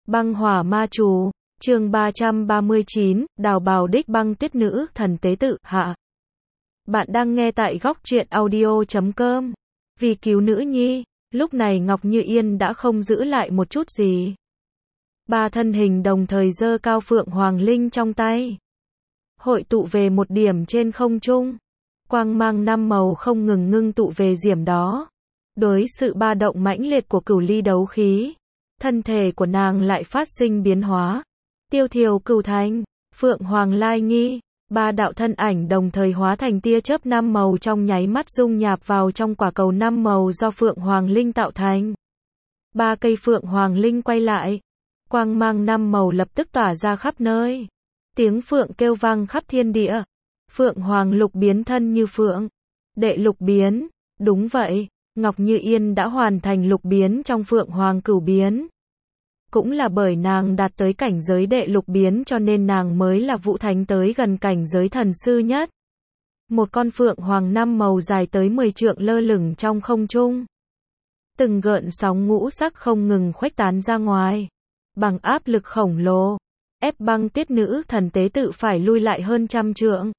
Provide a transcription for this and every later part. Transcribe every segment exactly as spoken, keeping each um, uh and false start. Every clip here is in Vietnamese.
Băng hỏa ma chú, chương ba trăm ba mươi chín, đào bào đích băng tuyết nữ thần tế tự, hạ. Bạn đang nghe tại góc truyện audio chấm com. Vì cứu nữ nhi, lúc này Ngọc Như Yên đã không giữ lại một chút gì. Ba thân hình đồng thời giơ cao phượng hoàng linh trong tay. Hội tụ về một điểm trên không trung. Quang mang năm màu không ngừng ngưng tụ về điểm đó. Đối sự ba động mãnh liệt của cửu ly đấu khí, thân thể của nàng lại phát sinh biến hóa. Tiêu thiều cửu thành, phượng hoàng lai nghi, ba đạo thân ảnh đồng thời hóa thành tia chớp năm màu trong nháy mắt dung nhập vào trong quả cầu năm màu do phượng hoàng linh tạo thành. Ba cây phượng hoàng linh quay lại, quang mang năm màu lập tức tỏa ra khắp nơi. Tiếng phượng kêu vang khắp thiên địa. Phượng hoàng lục biến thân như phượng. Đệ lục biến, đúng vậy, Ngọc Như Yên đã hoàn thành lục biến trong phượng hoàng cửu biến. Cũng là bởi nàng đạt tới cảnh giới đệ lục biến cho nên nàng mới là vũ thánh tới gần cảnh giới thần sư nhất. Một con phượng hoàng năm màu dài tới mười trượng lơ lửng trong không trung. Từng gợn sóng ngũ sắc không ngừng khuếch tán ra ngoài. Bằng áp lực khổng lồ, ép băng tiết nữ thần tế tự phải lui lại hơn trăm trượng.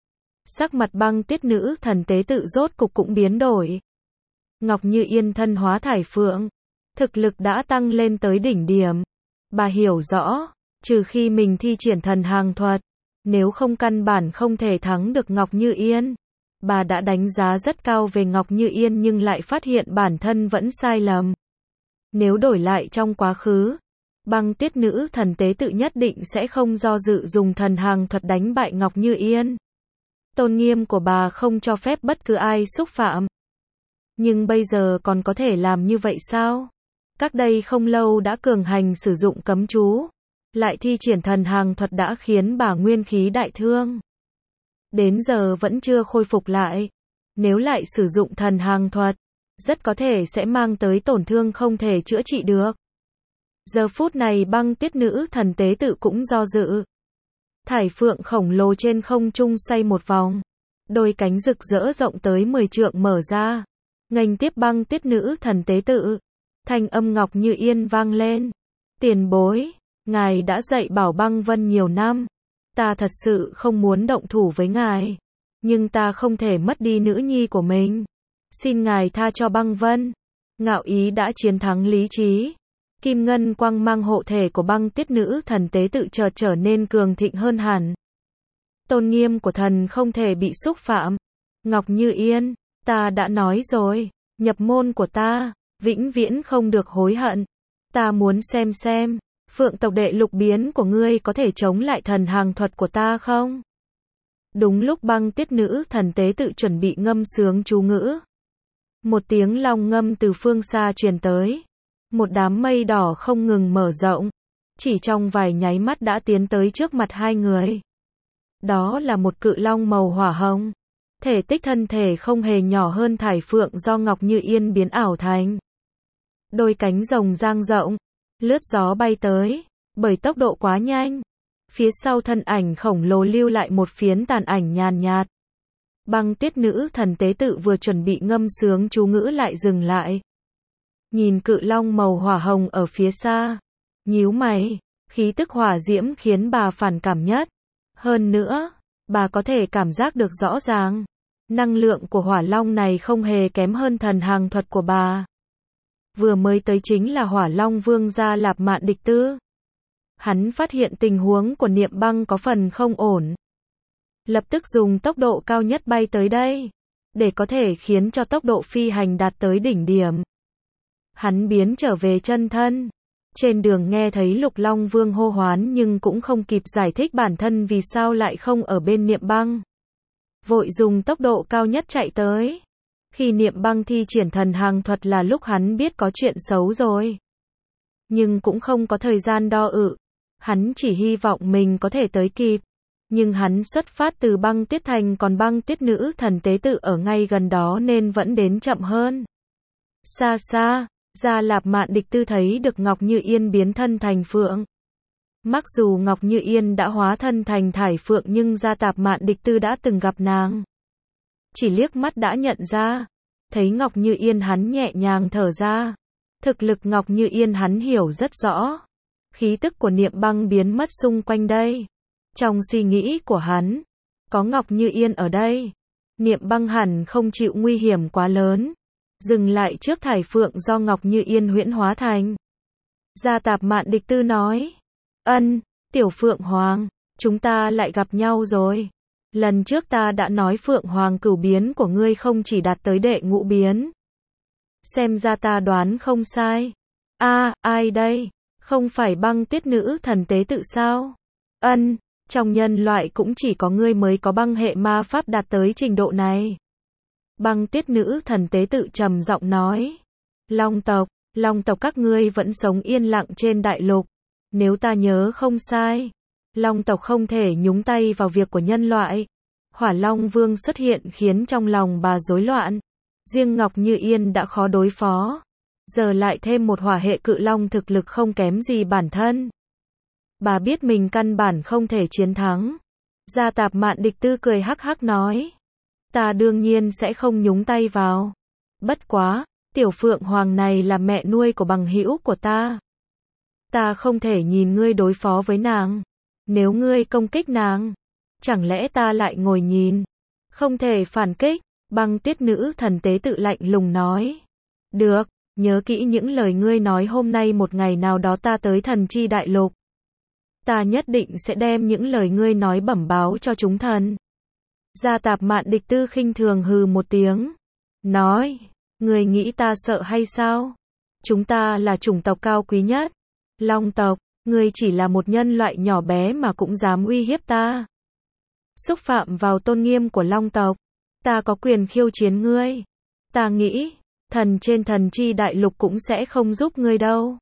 Sắc mặt băng tiết nữ thần tế tự rốt cục cũng biến đổi. Ngọc Như Yên thân hóa thải phượng, thực lực đã tăng lên tới đỉnh điểm. Bà hiểu rõ, trừ khi mình thi triển thần hàng thuật, nếu không căn bản không thể thắng được Ngọc Như Yên. Bà đã đánh giá rất cao về Ngọc Như Yên nhưng lại phát hiện bản thân vẫn sai lầm. Nếu đổi lại trong quá khứ, băng tiết nữ thần tế tự nhất định sẽ không do dự dùng thần hàng thuật đánh bại Ngọc Như Yên. Tôn nghiêm của bà không cho phép bất cứ ai xúc phạm. Nhưng bây giờ còn có thể làm như vậy sao? Cách đây không lâu đã cường hành sử dụng cấm chú, lại thi triển thần hàng thuật đã khiến bà nguyên khí đại thương. Đến giờ vẫn chưa khôi phục lại. Nếu lại sử dụng thần hàng thuật, rất có thể sẽ mang tới tổn thương không thể chữa trị được. Giờ phút này băng tiết nữ thần tế tự cũng do dự. Thải phượng khổng lồ trên không trung xoay một vòng. Đôi cánh rực rỡ rộng tới mười trượng mở ra. Nghênh tiếp băng tiết nữ thần tế tự. Thanh âm Ngọc Như Yên vang lên. Tiền bối, ngài đã dạy bảo băng vân nhiều năm. Ta thật sự không muốn động thủ với ngài. Nhưng ta không thể mất đi nữ nhi của mình. Xin ngài tha cho băng vân. Ngạo ý đã chiến thắng lý trí. Kim ngân quang mang hộ thể của băng tiết nữ thần tế tự chợt trở nên cường thịnh hơn hẳn. Tôn nghiêm của thần không thể bị xúc phạm. Ngọc Như Yên, ta đã nói rồi, nhập môn của ta, vĩnh viễn không được hối hận. Ta muốn xem xem, phượng tộc đệ lục biến của ngươi có thể chống lại thần hàng thuật của ta không? Đúng lúc băng tiết nữ thần tế tự chuẩn bị ngâm sướng chú ngữ. Một tiếng long ngâm từ phương xa truyền tới. Một đám mây đỏ không ngừng mở rộng. Chỉ trong vài nháy mắt đã tiến tới trước mặt hai người. Đó là một cự long màu hỏa hồng. Thể tích thân thể không hề nhỏ hơn thải phượng do Ngọc Như Yên biến ảo thành. Đôi cánh rồng dang rộng, lướt gió bay tới, bởi tốc độ quá nhanh. Phía sau thân ảnh khổng lồ lưu lại một phiến tàn ảnh nhàn nhạt. Băng tiết nữ thần tế tự vừa chuẩn bị ngâm sướng chú ngữ lại dừng lại. Nhìn cự long màu hỏa hồng ở phía xa, nhíu mày, khí tức hỏa diễm khiến bà phản cảm nhất. Hơn nữa, bà có thể cảm giác được rõ ràng, năng lượng của hỏa long này không hề kém hơn thần hàng thuật của bà. Vừa mới tới chính là hỏa long vương gia Lạp Mạn Địch Tư. Hắn phát hiện tình huống của Niệm Băng có phần không ổn. Lập tức dùng tốc độ cao nhất bay tới đây, để có thể khiến cho tốc độ phi hành đạt tới đỉnh điểm. Hắn biến trở về chân thân. Trên đường nghe thấy Lục Long Vương hô hoán nhưng cũng không kịp giải thích bản thân vì sao lại không ở bên Niệm Băng. Vội dùng tốc độ cao nhất chạy tới. Khi Niệm Băng thi triển thần hàng thuật là lúc hắn biết có chuyện xấu rồi. Nhưng cũng không có thời gian đo ự. Hắn chỉ hy vọng mình có thể tới kịp. Nhưng hắn xuất phát từ băng tiết thành còn băng tiết nữ thần tế tự ở ngay gần đó nên vẫn đến chậm hơn. Xa xa, Gia Lạp Mạn Địch Tư thấy được Ngọc Như Yên biến thân thành phượng. Mặc dù Ngọc Như Yên đã hóa thân thành thải phượng nhưng Gia Lạp Mạn Địch Tư đã từng gặp nàng. Chỉ liếc mắt đã nhận ra. Thấy Ngọc Như Yên hắn nhẹ nhàng thở ra. Thực lực Ngọc Như Yên hắn hiểu rất rõ. khí tức của Niệm Băng biến mất xung quanh đây. Trong suy nghĩ của hắn, có Ngọc Như Yên ở đây, Niệm Băng hẳn không chịu nguy hiểm quá lớn. Dừng lại trước thải phượng do Ngọc Như Yên huyễn hóa thành. Gia Tạp Mạn Địch Tư nói, ân, Tiểu Phượng Hoàng, chúng ta lại gặp nhau rồi. Lần trước ta đã nói Phượng Hoàng cửu biến của ngươi không chỉ đạt tới đệ ngũ biến. Xem ra ta đoán không sai. A, à, ai đây? Không phải Băng Tuyết Nữ Thần Tế Tự sao? Ân, trong nhân loại cũng chỉ có ngươi mới có băng hệ ma pháp đạt tới trình độ này. Băng Tuyết Nữ Thần Tế Tự trầm giọng nói, Long tộc, Long tộc các ngươi vẫn sống yên lặng trên đại lục. Nếu ta nhớ không sai, Long tộc không thể nhúng tay vào việc của nhân loại. Hỏa Long Vương xuất hiện khiến trong lòng bà rối loạn. Riêng Ngọc Như Yên đã khó đối phó, giờ lại thêm một hỏa hệ cự long thực lực không kém gì bản thân. Bà biết mình căn bản không thể chiến thắng. Gia Tạp Mạn Địch Tư cười hắc hắc nói, ta đương nhiên sẽ không nhúng tay vào. Bất quá, Tiểu Phượng Hoàng này là mẹ nuôi của bằng hữu của ta. Ta không thể nhìn ngươi đối phó với nàng. Nếu ngươi công kích nàng, chẳng lẽ ta lại ngồi nhìn? Không thể phản kích. Băng Tuyết Nữ Thần Tế Tự lạnh lùng nói, được, nhớ kỹ những lời ngươi nói hôm nay một ngày nào đó ta tới Thần Chi Đại Lục. Ta nhất định sẽ đem những lời ngươi nói bẩm báo cho chúng thần. Gia Tạp Mạn Địch Tư khinh thường hừ một tiếng, nói, ngươi nghĩ ta sợ hay sao? Chúng ta là chủng tộc cao quý nhất, Long tộc, ngươi chỉ là một nhân loại nhỏ bé mà cũng dám uy hiếp ta. Xúc phạm vào tôn nghiêm của Long tộc, ta có quyền khiêu chiến ngươi. Ta nghĩ, thần trên Thần Chi Đại Lục cũng sẽ không giúp ngươi đâu.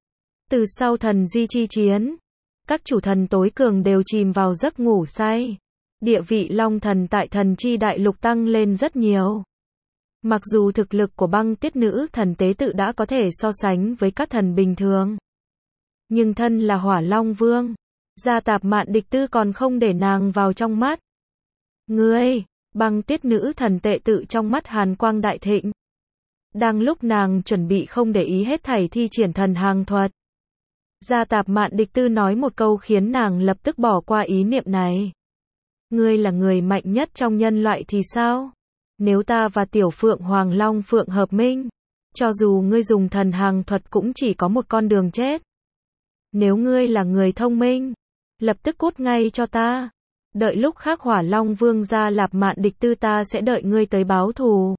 Từ sau thần di chi chiến, các chủ thần tối cường đều chìm vào giấc ngủ say. Địa vị Long thần tại Thần Chi Đại Lục tăng lên rất nhiều. Mặc dù thực lực của Băng Tuyết Nữ Thần Tế Tự đã có thể so sánh với các thần bình thường, nhưng thân là Hỏa Long Vương, Gia Tạp Mạn Địch Tư còn không để nàng vào trong mắt. Ngươi, Băng Tuyết Nữ Thần Tế Tự trong mắt hàn quang đại thịnh. Đang lúc nàng chuẩn bị không để ý hết thảy thi triển thần hàng thuật, Gia Tạp Mạn Địch Tư nói một câu khiến nàng lập tức bỏ qua ý niệm này. Ngươi là người mạnh nhất trong nhân loại thì sao? Nếu ta và Tiểu Phượng Hoàng Long Phượng hợp minh, cho dù ngươi dùng thần hàng thuật cũng chỉ có một con đường chết. Nếu ngươi là người thông minh, lập tức cút ngay cho ta. Đợi lúc khác Hỏa Long Vương Gia Tạp Mạn Địch Tư ta sẽ đợi ngươi tới báo thù.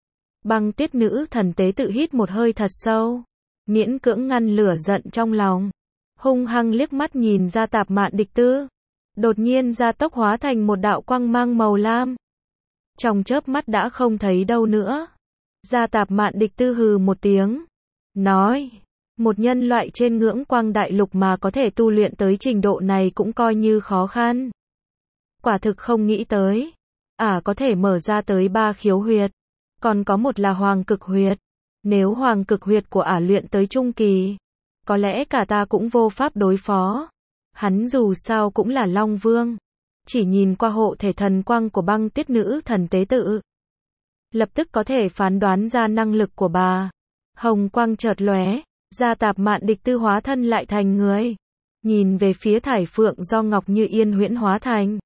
Băng Tuyết Nữ Thần Tế Tự hít một hơi thật sâu, miễn cưỡng ngăn lửa giận trong lòng, hung hăng liếc mắt nhìn Gia Tạp Mạn Địch Tư, đột nhiên gia tốc hóa thành một đạo quang mang màu lam. Trong chớp mắt đã không thấy đâu nữa. Gia Tạp Mạn Địch Tư hừ một tiếng, nói, một nhân loại trên ngưỡng quang đại lục mà có thể tu luyện tới trình độ này cũng coi như khó khăn. Quả thực không nghĩ tới, ả à, có thể mở ra tới ba khiếu huyệt, còn có một là hoàng cực huyệt. Nếu hoàng cực huyệt của ả à luyện tới trung kỳ, có lẽ cả ta cũng vô pháp đối phó. Hắn dù sao cũng là Long Vương. Chỉ nhìn qua hộ thể thần quang của Băng Tuyết Nữ Thần Tế Tự, lập tức có thể phán đoán ra năng lực của bà. Hồng quang chợt lóe, Gia Tạp Mạn Địch Tư hóa thân lại thành người, nhìn về phía thải phượng do Ngọc Như Yên huyễn hóa thành,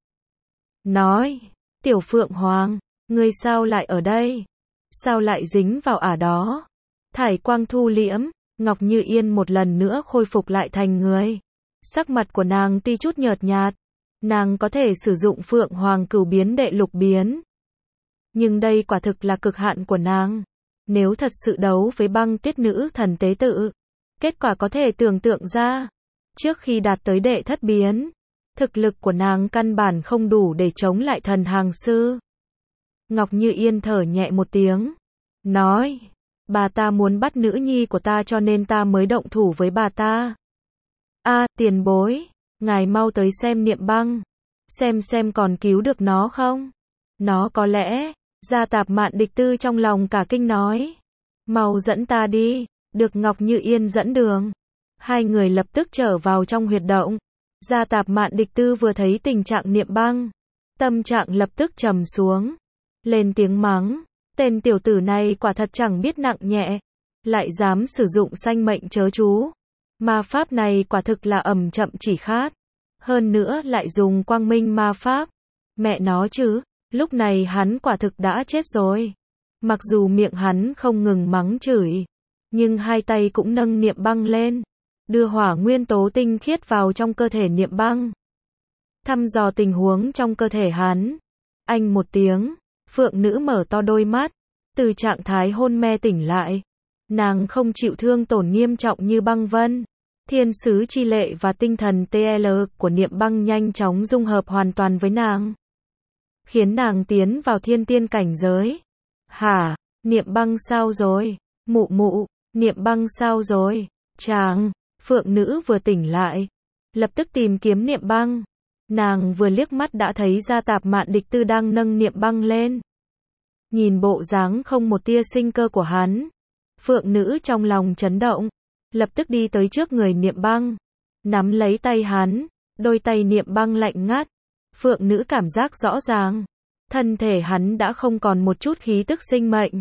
nói, Tiểu Phượng Hoàng, ngươi sao lại ở đây? Sao lại dính vào ả đó? Thải quang thu liễm, Ngọc Như Yên một lần nữa khôi phục lại thành người. Sắc mặt của nàng ti chút nhợt nhạt. Nàng có thể sử dụng Phượng Hoàng cửu biến đệ lục biến. Nhưng đây quả thực là cực hạn của nàng. Nếu thật sự đấu với Băng Tuyết Nữ Thần Tế Tự, kết quả có thể tưởng tượng ra. Trước khi đạt tới đệ thất biến, thực lực của nàng căn bản không đủ để chống lại thần hàng sư. Ngọc Như Yên thở nhẹ một tiếng, nói, bà ta muốn bắt nữ nhi của ta cho nên ta mới động thủ với bà ta. A, à, tiền bối, ngài mau tới xem Niệm Băng, xem xem còn cứu được nó không? Nó có lẽ, Gia Tạp Mạn Địch Tư trong lòng cả kinh nói, mau dẫn ta đi. Được Ngọc Như Yên dẫn đường, hai người lập tức trở vào trong huyệt động. Gia Tạp Mạn Địch Tư vừa thấy tình trạng Niệm Băng, tâm trạng lập tức trầm xuống, lên tiếng mắng, tên tiểu tử này quả thật chẳng biết nặng nhẹ, lại dám sử dụng sanh mệnh chớ chú. Ma pháp này quả thực là ầm chậm chỉ khát. Hơn nữa lại dùng quang minh ma pháp. Mẹ nó chứ, lúc này hắn quả thực đã chết rồi. Mặc dù miệng hắn không ngừng mắng chửi, nhưng hai tay cũng nâng niệm băng lên, đưa hỏa nguyên tố tinh khiết vào trong cơ thể niệm băng. Thăm dò tình huống trong cơ thể hắn. Anh một tiếng, phượng nữ mở to đôi mắt, từ trạng thái hôn mê tỉnh lại. Nàng không chịu thương tổn nghiêm trọng như băng vân. Thiên sứ chi lệ và tinh thần tê lờ của niệm băng nhanh chóng dung hợp hoàn toàn với nàng, khiến nàng tiến vào thiên tiên cảnh giới. Hả? Niệm băng sao rồi? Mụ mụ, niệm băng sao rồi? Chàng, phượng nữ vừa tỉnh lại, lập tức tìm kiếm niệm băng. Nàng vừa liếc mắt đã thấy Gia Tạp Mạn Địch Tư đang nâng niệm băng lên. Nhìn bộ dáng không một tia sinh cơ của hắn, phượng nữ trong lòng chấn động, lập tức đi tới trước người niệm băng, nắm lấy tay hắn, đôi tay niệm băng lạnh ngắt. Phượng nữ cảm giác rõ ràng, thân thể hắn đã không còn một chút khí tức sinh mệnh.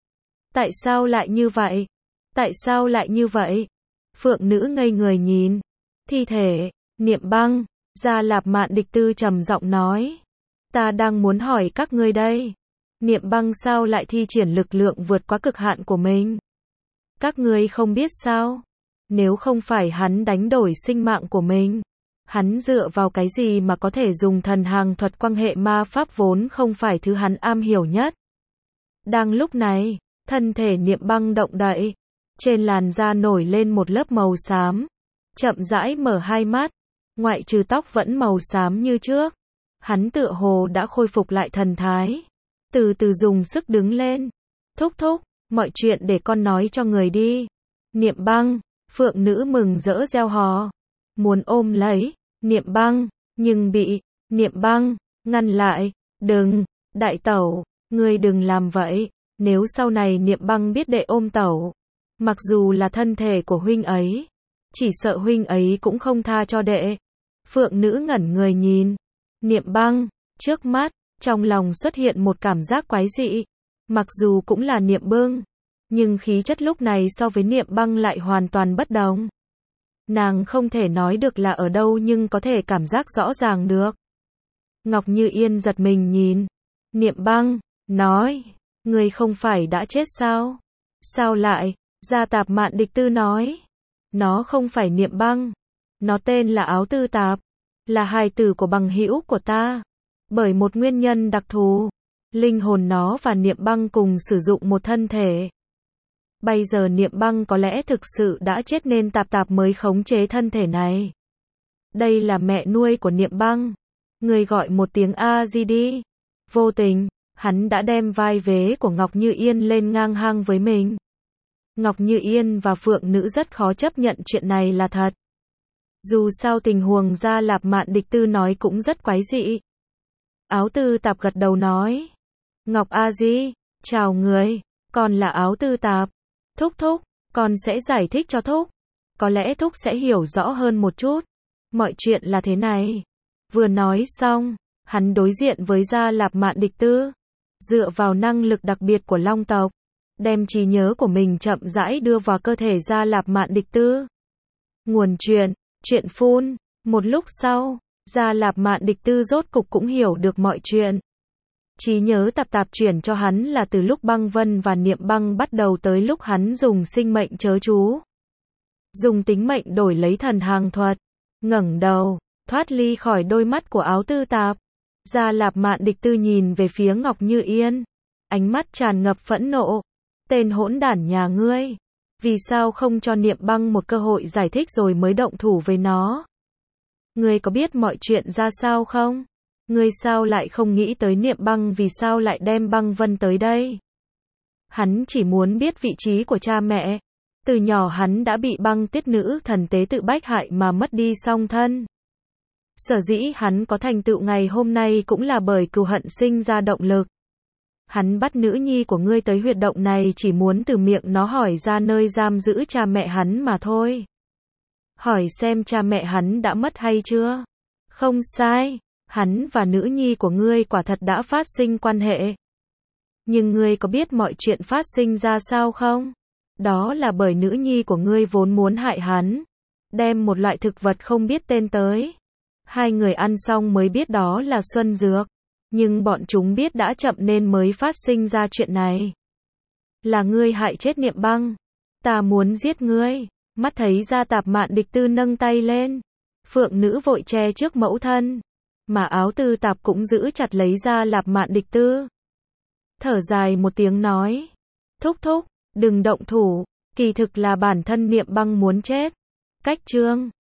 Tại sao lại như vậy? Tại sao lại như vậy? Phượng nữ ngây người nhìn thi thể, niệm băng. Gia Lạp Mạn Địch Tư trầm giọng nói, ta đang muốn hỏi các ngươi đây, niệm băng sao lại thi triển lực lượng vượt quá cực hạn của mình? Các ngươi không biết sao? Nếu không phải hắn đánh đổi sinh mạng của mình, hắn dựa vào cái gì mà có thể dùng thần hàng thuật quan hệ ma pháp vốn không phải thứ hắn am hiểu nhất? Đang lúc này, thân thể niệm băng động đậy, trên làn da nổi lên một lớp màu xám, chậm rãi mở hai mắt. Ngoại trừ tóc vẫn màu xám như trước, hắn tựa hồ đã khôi phục lại thần thái, từ từ dùng sức đứng lên. Thúc thúc, mọi chuyện để con nói cho người đi. Niệm băng, phượng nữ mừng rỡ reo hò, muốn ôm lấy niệm băng, nhưng bị niệm băng ngăn lại. Đừng, đại tẩu, ngươi đừng làm vậy, nếu sau này niệm băng biết đệ ôm tẩu, mặc dù là thân thể của huynh ấy, chỉ sợ huynh ấy cũng không tha cho đệ. Phượng nữ ngẩn người nhìn niệm băng trước mắt, trong lòng xuất hiện một cảm giác quái dị. Mặc dù cũng là niệm bưng, nhưng khí chất lúc này so với niệm băng lại hoàn toàn bất đồng. Nàng không thể nói được là ở đâu nhưng có thể cảm giác rõ ràng được. Ngọc Như Yên giật mình nhìn niệm băng, nói, ngươi không phải đã chết sao? Sao lại? Gia Tạp Mạn Địch Tư nói, nó không phải niệm băng, nó tên là Áo Tư Tạp, là hài tử của bằng hữu của ta. Bởi một nguyên nhân đặc thù, linh hồn nó và niệm băng cùng sử dụng một thân thể. Bây giờ niệm băng có lẽ thực sự đã chết nên Tạp Tạp mới khống chế thân thể này. Đây là mẹ nuôi của niệm băng. Người gọi một tiếng a di đi. Vô tình, hắn đã đem vai vế của Ngọc Như Yên lên ngang hàng với mình. Ngọc Như Yên và Phượng nữ rất khó chấp nhận chuyện này là thật. Dù sao tình huống Gia Lạp Mạn Địch Tư nói cũng rất quái dị. Áo Tư Tạp gật đầu nói, Ngọc A Di, chào người, con là Áo Tư Tạp. Thúc thúc, con sẽ giải thích cho thúc. Có lẽ thúc sẽ hiểu rõ hơn một chút. Mọi chuyện là thế này. Vừa nói xong, hắn đối diện với Gia Lạp Mạn Địch Tư, dựa vào năng lực đặc biệt của Long tộc, đem trí nhớ của mình chậm rãi đưa vào cơ thể Gia Lạp Mạn Địch Tư. Nguồn chuyện, chuyện phun. Một lúc sau, Gia Lạp Mạn Địch Tư rốt cục cũng hiểu được mọi chuyện. Trí nhớ Tạp Tạp chuyển cho hắn là từ lúc băng vân và niệm băng bắt đầu tới lúc hắn dùng sinh mệnh chớ chú, dùng tính mệnh đổi lấy thần hàng thuật. Ngẩng đầu, thoát ly khỏi đôi mắt của Áo Tư Tạp, Gia Lạp Mạn Địch Tư nhìn về phía Ngọc Như Yên, ánh mắt tràn ngập phẫn nộ. Tên hỗn đản nhà ngươi, vì sao không cho niệm băng một cơ hội giải thích rồi mới động thủ với nó? Ngươi có biết mọi chuyện ra sao không? Ngươi sao lại không nghĩ tới niệm băng, vì sao lại đem băng vân tới đây? Hắn chỉ muốn biết vị trí của cha mẹ. Từ nhỏ hắn đã bị băng tiết nữ thần tế tự bách hại mà mất đi song thân. Sở dĩ hắn có thành tựu ngày hôm nay cũng là bởi cừu hận sinh ra động lực. Hắn bắt nữ nhi của ngươi tới huyệt động này chỉ muốn từ miệng nó hỏi ra nơi giam giữ cha mẹ hắn mà thôi. Hỏi xem cha mẹ hắn đã mất hay chưa? Không sai, hắn và nữ nhi của ngươi quả thật đã phát sinh quan hệ. Nhưng ngươi có biết mọi chuyện phát sinh ra sao không? Đó là bởi nữ nhi của ngươi vốn muốn hại hắn. đem một loại thực vật không biết tên tới. Hai người ăn xong mới biết đó là xuân dược. Nhưng bọn chúng biết đã chậm nên mới phát sinh ra chuyện này. Là ngươi hại chết Niệm Băng. Ta muốn giết ngươi. Mắt thấy Gia Tạp Mạn Địch Tư nâng tay lên. Phượng nữ vội che trước mẫu thân. Mà Áo Tư Tạp cũng giữ chặt lấy Gia Lạp Mạn Địch Tư. Thở dài một tiếng nói. Thúc thúc, đừng động thủ. Kỳ thực là bản thân Niệm Băng muốn chết. Cách chương